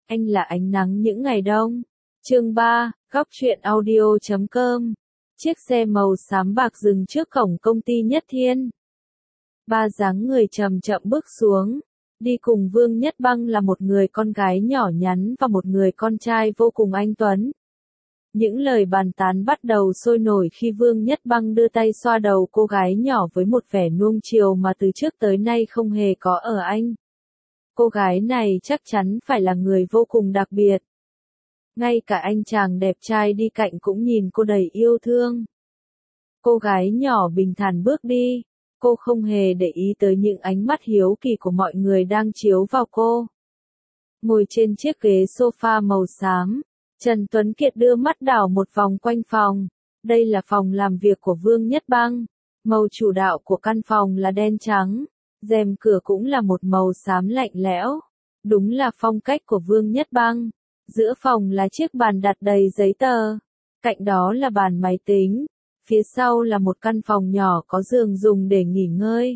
Anh là ánh nắng những ngày đông. Chương 3, góc truyện audio.com. Chiếc xe màu xám bạc dừng trước cổng công ty Nhất Thiên. Ba dáng người chậm chậm bước xuống. Đi cùng Vương Nhất Băng là một người con gái nhỏ nhắn và một người con trai vô cùng anh tuấn. Những lời bàn tán bắt đầu sôi nổi khi Vương Nhất Băng đưa tay xoa đầu cô gái nhỏ với một vẻ nuông chiều mà từ trước tới nay không hề có ở anh. Cô gái này chắc chắn phải là người vô cùng đặc biệt. Ngay cả anh chàng đẹp trai đi cạnh cũng nhìn cô đầy yêu thương. Cô gái nhỏ bình thản bước đi. Cô không hề để ý tới những ánh mắt hiếu kỳ của mọi người đang chiếu vào cô. Ngồi trên chiếc ghế sofa màu xám, Trần Tuấn Kiệt đưa mắt đảo một vòng quanh phòng. Đây là phòng làm việc của Vương Nhất Băng. Màu chủ đạo của căn phòng là đen trắng. Rèm cửa cũng là một màu xám lạnh lẽo. Đúng là phong cách của Vương Nhất Băng. Giữa phòng là chiếc bàn đặt đầy giấy tờ. Cạnh đó là bàn máy tính. Phía sau là một căn phòng nhỏ có giường dùng để nghỉ ngơi.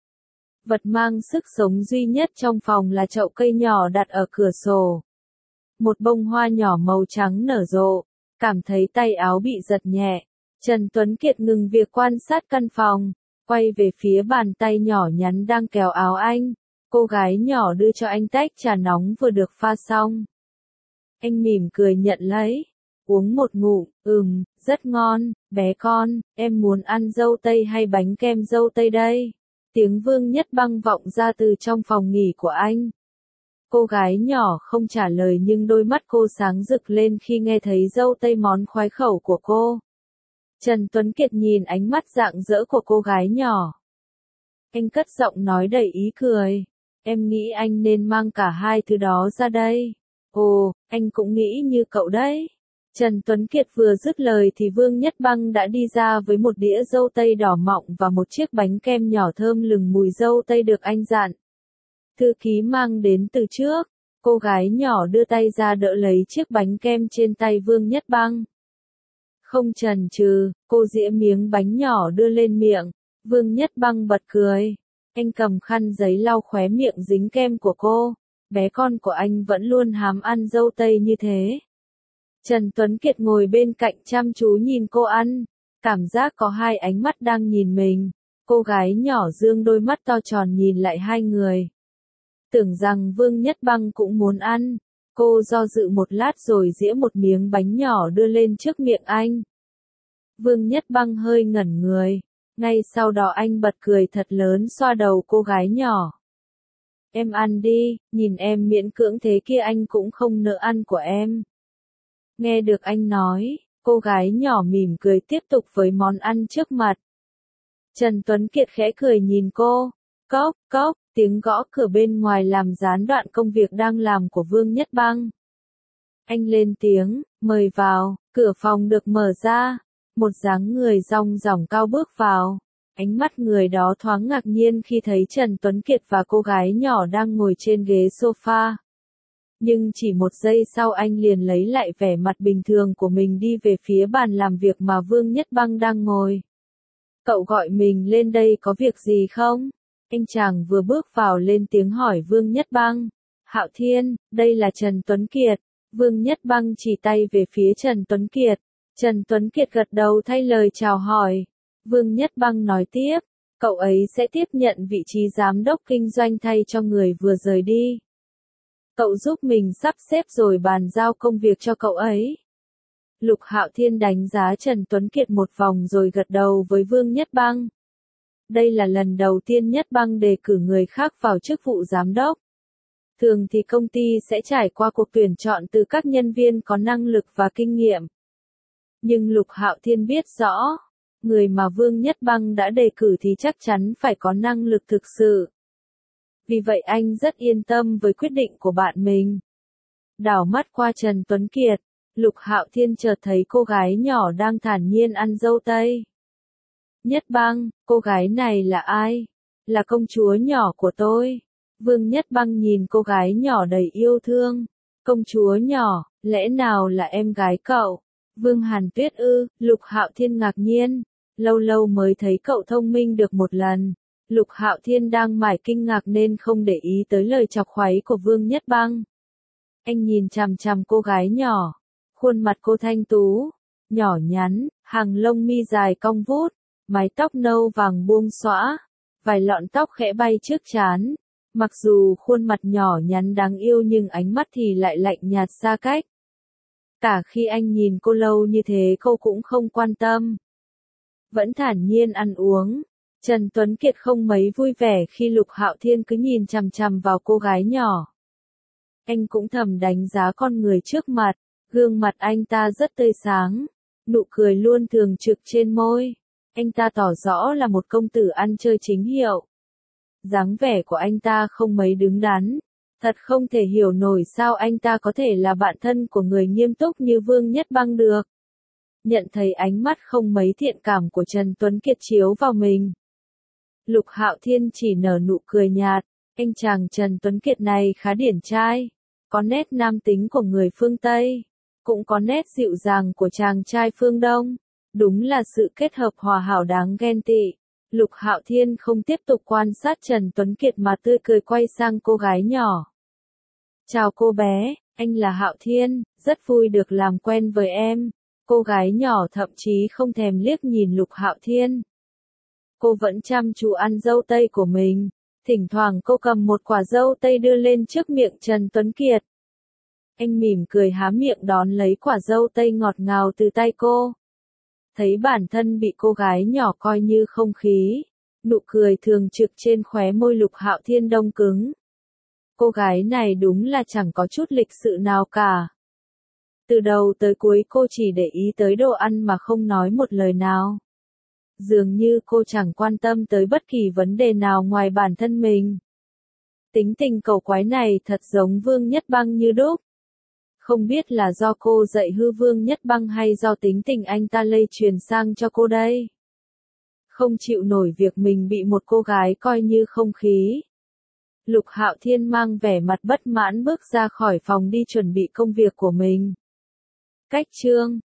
Vật mang sức sống duy nhất trong phòng là chậu cây nhỏ đặt ở cửa sổ. Một bông hoa nhỏ màu trắng nở rộ. Cảm thấy tay áo bị giật nhẹ. Trần Tuấn Kiệt ngừng việc quan sát căn phòng. Quay về phía bàn tay nhỏ nhắn đang kéo áo anh. Cô gái nhỏ đưa cho anh tách trà nóng vừa được pha xong. Anh mỉm cười nhận lấy. Uống một ngụm, rất ngon, bé con, em muốn ăn dâu tây hay bánh kem dâu tây đây? Tiếng Vương Nhất Băng vọng ra từ trong phòng nghỉ của anh. Cô gái nhỏ không trả lời nhưng đôi mắt cô sáng rực lên khi nghe thấy dâu tây món khoái khẩu của cô. Trần Tuấn Kiệt nhìn ánh mắt rạng rỡ của cô gái nhỏ. Anh cất giọng nói đầy ý cười. Em nghĩ anh nên mang cả hai thứ đó ra đây. Ồ, anh cũng nghĩ như cậu đấy. Trần Tuấn Kiệt vừa dứt lời thì Vương Nhất Băng đã đi ra với một đĩa dâu tây đỏ mọng và một chiếc bánh kem nhỏ thơm lừng mùi dâu tây được anh dặn. Thư ký mang đến từ trước. Cô gái nhỏ đưa tay ra đỡ lấy chiếc bánh kem trên tay Vương Nhất Băng. Không chần chừ, cô giĩa miếng bánh nhỏ đưa lên miệng. Vương Nhất Băng bật cười. Anh cầm khăn giấy lau khóe miệng dính kem của cô. Bé con của anh vẫn luôn hám ăn dâu tây như thế. Trần Tuấn Kiệt ngồi bên cạnh chăm chú nhìn cô ăn. Cảm giác có hai ánh mắt đang nhìn mình. Cô gái nhỏ dương đôi mắt to tròn nhìn lại hai người. Tưởng rằng Vương Nhất Băng cũng muốn ăn. Cô do dự một lát rồi giĩa một miếng bánh nhỏ đưa lên trước miệng anh. Vương Nhất Băng hơi ngẩn người. Ngay sau đó anh bật cười thật lớn xoa đầu cô gái nhỏ. Em ăn đi, nhìn em miễn cưỡng thế kia anh cũng không nỡ ăn của em. Nghe được anh nói, cô gái nhỏ mỉm cười tiếp tục với món ăn trước mặt. Trần Tuấn Kiệt khẽ cười nhìn cô. Cốc, cốc, tiếng gõ cửa bên ngoài làm gián đoạn công việc đang làm của Vương Nhất Băng. Anh lên tiếng, mời vào, cửa phòng được mở ra. Một dáng người rong ròng cao bước vào. Ánh mắt người đó thoáng ngạc nhiên khi thấy Trần Tuấn Kiệt và cô gái nhỏ đang ngồi trên ghế sofa. Nhưng chỉ một giây sau anh liền lấy lại vẻ mặt bình thường của mình đi về phía bàn làm việc mà Vương Nhất Băng đang ngồi. Cậu gọi mình lên đây có việc gì không? Anh chàng vừa bước vào lên tiếng hỏi Vương Nhất Băng. Hạo Thiên, đây là Trần Tuấn Kiệt. Vương Nhất Băng chỉ tay về phía Trần Tuấn Kiệt. Trần Tuấn Kiệt gật đầu thay lời chào hỏi. Vương Nhất Băng nói tiếp, cậu ấy sẽ tiếp nhận vị trí giám đốc kinh doanh thay cho người vừa rời đi. Cậu giúp mình sắp xếp rồi bàn giao công việc cho cậu ấy. Lục Hạo Thiên đánh giá Trần Tuấn Kiệt một vòng rồi gật đầu với Vương Nhất Băng. Đây là lần đầu tiên Nhất Băng đề cử người khác vào chức vụ giám đốc. Thường thì công ty sẽ trải qua cuộc tuyển chọn từ các nhân viên có năng lực và kinh nghiệm. Nhưng Lục Hạo Thiên biết rõ, người mà Vương Nhất Băng đã đề cử thì chắc chắn phải có năng lực thực sự. Vì vậy anh rất yên tâm với quyết định của bạn mình. Đảo mắt qua Trần Tuấn Kiệt, Lục Hạo Thiên chợt thấy cô gái nhỏ đang thản nhiên ăn dâu tây. Nhất Băng, cô gái này là ai? Là công chúa nhỏ của tôi. Vương Nhất Băng nhìn cô gái nhỏ đầy yêu thương. Công chúa nhỏ, lẽ nào là em gái cậu? Vương Hàn Tuyết ư? Lục Hạo Thiên ngạc nhiên. Lâu lâu mới thấy cậu thông minh được một lần. Lục Hạo Thiên đang mải kinh ngạc nên không để ý tới lời chọc khuấy của Vương Nhất Băng. Anh nhìn chằm chằm cô gái nhỏ. Khuôn mặt cô thanh tú, nhỏ nhắn, hàng lông mi dài cong vút, mái tóc nâu vàng buông xõa, vài lọn tóc khẽ bay trước trán. Mặc dù khuôn mặt nhỏ nhắn đáng yêu nhưng ánh mắt thì lại lạnh nhạt xa cách. Cả khi anh nhìn cô lâu như thế cô cũng không quan tâm. Vẫn thản nhiên ăn uống. Trần Tuấn Kiệt không mấy vui vẻ khi Lục Hạo Thiên cứ nhìn chằm chằm vào cô gái nhỏ. Anh cũng thầm đánh giá con người trước mặt, gương mặt anh ta rất tươi sáng, nụ cười luôn thường trực trên môi. Anh ta tỏ rõ là một công tử ăn chơi chính hiệu. Dáng vẻ của anh ta không mấy đứng đắn, thật không thể hiểu nổi sao anh ta có thể là bạn thân của người nghiêm túc như Vương Nhất Băng được. Nhận thấy ánh mắt không mấy thiện cảm của Trần Tuấn Kiệt chiếu vào mình, Lục Hạo Thiên chỉ nở nụ cười nhạt, anh chàng Trần Tuấn Kiệt này khá điển trai, có nét nam tính của người phương Tây, cũng có nét dịu dàng của chàng trai phương Đông, đúng là sự kết hợp hòa hảo đáng ghen tị. Lục Hạo Thiên không tiếp tục quan sát Trần Tuấn Kiệt mà tươi cười quay sang cô gái nhỏ. Chào cô bé, anh là Hạo Thiên, rất vui được làm quen với em. Cô gái nhỏ thậm chí không thèm liếc nhìn Lục Hạo Thiên. Cô vẫn chăm chú ăn dâu tây của mình, thỉnh thoảng cô cầm một quả dâu tây đưa lên trước miệng Trần Tuấn Kiệt. Anh mỉm cười há miệng đón lấy quả dâu tây ngọt ngào từ tay cô. Thấy bản thân bị cô gái nhỏ coi như không khí, nụ cười thường trực trên khóe môi Lục Hạo Thiên đông cứng. Cô gái này đúng là chẳng có chút lịch sự nào cả. Từ đầu tới cuối cô chỉ để ý tới đồ ăn mà không nói một lời nào. Dường như cô chẳng quan tâm tới bất kỳ vấn đề nào ngoài bản thân mình. Tính tình cẩu quái này thật giống Vương Nhất Băng như đúc. Không biết là do cô dạy hư Vương Nhất Băng hay do tính tình anh ta lây truyền sang cho cô đây. Không chịu nổi việc mình bị một cô gái coi như không khí. Lục Hạo Thiên mang vẻ mặt bất mãn bước ra khỏi phòng đi chuẩn bị công việc của mình. Cách chương